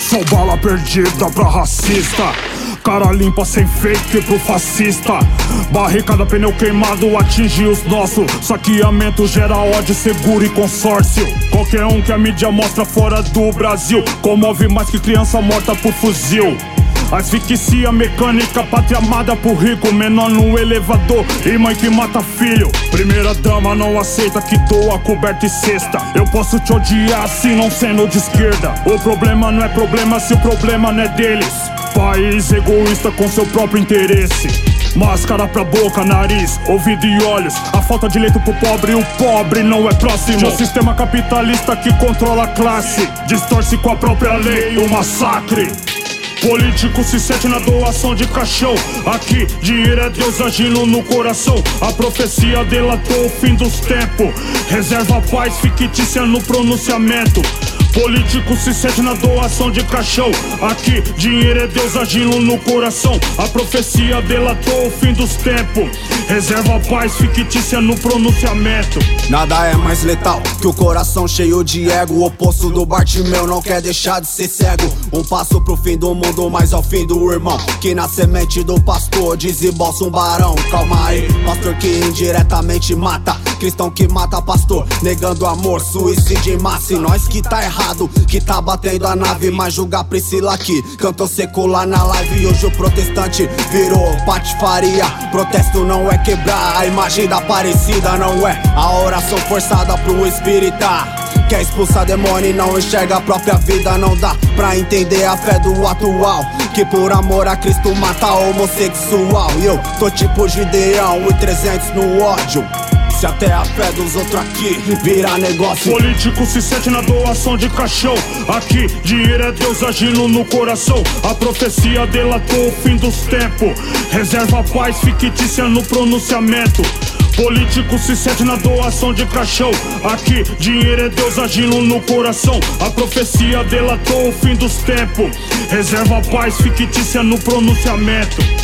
Sou bala perdida pra racista, cara limpa sem fake pro fascista. Barricada, pneu queimado atinge os nossos. Saqueamento gera ódio, seguro e consórcio. Qualquer um que a mídia mostra fora do Brasil comove mais que criança morta por fuzil. Asfixia mecânica, pátria amada por rico, menor no elevador e mãe que mata filho. Primeira dama não aceita que doa coberta e cesta. Eu posso te odiar se não sendo de esquerda. O problema não é problema se o problema não é deles. País egoísta com seu próprio interesse. Máscara pra boca, nariz, ouvido e olhos. A falta de leito pro pobre, o pobre não é próximo de um sistema capitalista que controla a classe. Distorce com a própria lei o massacre. Político se sente na doação de caixão. Aqui dinheiro é Deus agindo no coração. A profecia delatou o fim dos tempos. Reserva paz fictícia no pronunciamento. Político se sente na doação de caixão. Aqui dinheiro é Deus agindo no coração. A profecia delatou o fim dos tempos. Reserva paz fictícia no pronunciamento. Nada é mais letal que o coração cheio de ego. O oposto do Bartimeu não quer deixar de ser cego. Um passo pro fim do mundo, mas ao fim do irmão. Que na semente do pastor desembolsa um barão. Calma aí, pastor que indiretamente mata. Cristão que mata pastor, negando amor, suicídio em massa. E nós que tá errado, que tá batendo a nave. Mas julga Priscila que cantou secular na live. E hoje o protestante virou patifaria. Protesto não é quebrar a imagem da Aparecida, não é a oração forçada pro espírita. Quer expulsar demônio e não enxerga a própria vida. Não dá pra entender a fé do atual, que por amor a Cristo mata homossexual. E eu tô tipo Gideão e 300 no ódio. Se até a fé dos outros aqui virar negócio. Político se sente na doação de caixão. Aqui dinheiro é Deus agindo no coração. A profecia delatou o fim dos tempos. Reserva paz fictícia no pronunciamento. Político se sente na doação de caixão. Aqui dinheiro é Deus agindo no coração. A profecia delatou o fim dos tempos. Reserva paz fictícia no pronunciamento.